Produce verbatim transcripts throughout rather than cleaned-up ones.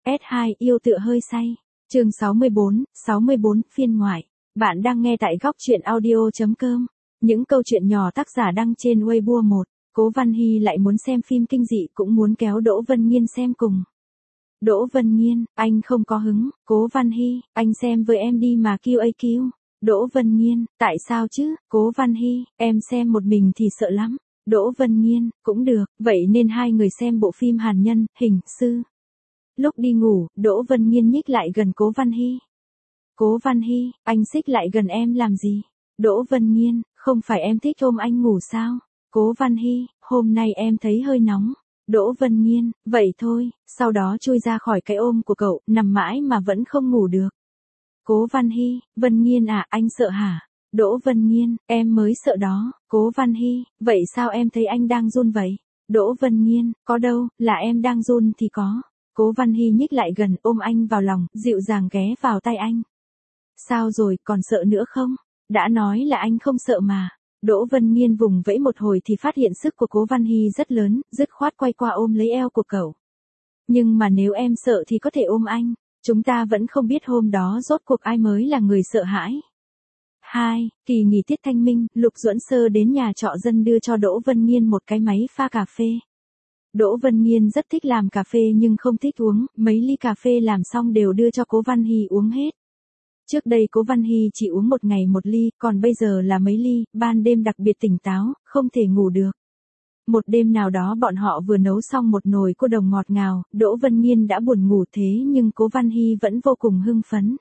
S hai yêu tựa hơi say. Chương sáu mươi bốn, sáu mươi bốn phiên ngoại. Bạn đang nghe tại góc truyện audio chấm com. Những câu chuyện nhỏ tác giả đăng trên Weibo một. Cố Văn Hy lại muốn xem phim kinh dị cũng muốn kéo Đỗ Vân Nghiên xem cùng. Đỗ Vân Nghiên, anh không có hứng. Cố Văn Hy, anh xem với em đi mà Q A Q. Đỗ Vân Nghiên, tại sao chứ? Cố Văn Hy, em xem một mình thì sợ lắm. Đỗ Vân Nghiên, cũng được, vậy nên hai người xem bộ phim hàn nhân, hình sư. Lúc đi ngủ, Đỗ Vân Nghiên nhích lại gần Cố Văn Hy. Cố Văn Hy, anh xích lại gần em làm gì? Đỗ Vân Nghiên, không phải em thích ôm anh ngủ sao? Cố Văn Hy, hôm nay em thấy hơi nóng. Đỗ Vân Nghiên, vậy thôi, sau đó chui ra khỏi cái ôm của cậu, nằm mãi mà vẫn không ngủ được. Cố Văn Hy, Vân Nghiên à, anh sợ hả? Đỗ Vân Nghiên, em mới sợ đó. Cố Văn Hy, vậy sao em thấy anh đang run vậy? Đỗ Vân Nghiên, có đâu, là em đang run thì có. Cố Văn Hy nhích lại gần ôm anh vào lòng, dịu dàng ghé vào tay anh. Sao rồi, còn sợ nữa không? Đã nói là anh không sợ mà. Đỗ Vân Nghiên vùng vẫy một hồi thì phát hiện sức của Cố Văn Hy rất lớn, dứt khoát quay qua ôm lấy eo của cậu. Nhưng mà nếu em sợ thì có thể ôm anh. Chúng ta vẫn không biết hôm đó rốt cuộc ai mới là người sợ hãi. hai. Kỳ nghỉ tiết thanh minh, Lục Duẫn Sơ đến nhà trọ dân đưa cho Đỗ Vân Nghiên một cái máy pha cà phê. Đỗ Vân Nghiên rất thích làm cà phê nhưng không thích uống, mấy ly cà phê làm xong đều đưa cho Cố Văn Hy uống hết. Trước đây Cố Văn Hy chỉ uống một ngày một ly, còn bây giờ là mấy ly, ban đêm đặc biệt tỉnh táo, không thể ngủ được. Một đêm nào đó bọn họ vừa nấu xong một nồi cô đồng ngọt ngào, Đỗ Vân Nghiên đã buồn ngủ thế nhưng Cố Văn Hy vẫn vô cùng hưng phấn.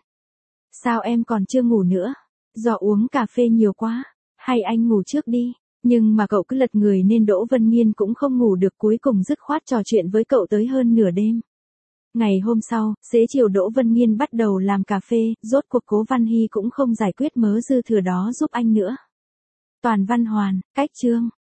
Sao em còn chưa ngủ nữa? Do uống cà phê nhiều quá, hay anh ngủ trước đi? Nhưng mà cậu cứ lật người nên Đỗ Vân Nghiên cũng không ngủ được, cuối cùng dứt khoát trò chuyện với cậu tới hơn nửa đêm. Ngày hôm sau, xế chiều Đỗ Vân Nghiên bắt đầu làm cà phê, rốt cuộc Cố Văn Hy cũng không giải quyết mớ dư thừa đó giúp anh nữa. Toàn văn hoàn, cách chương.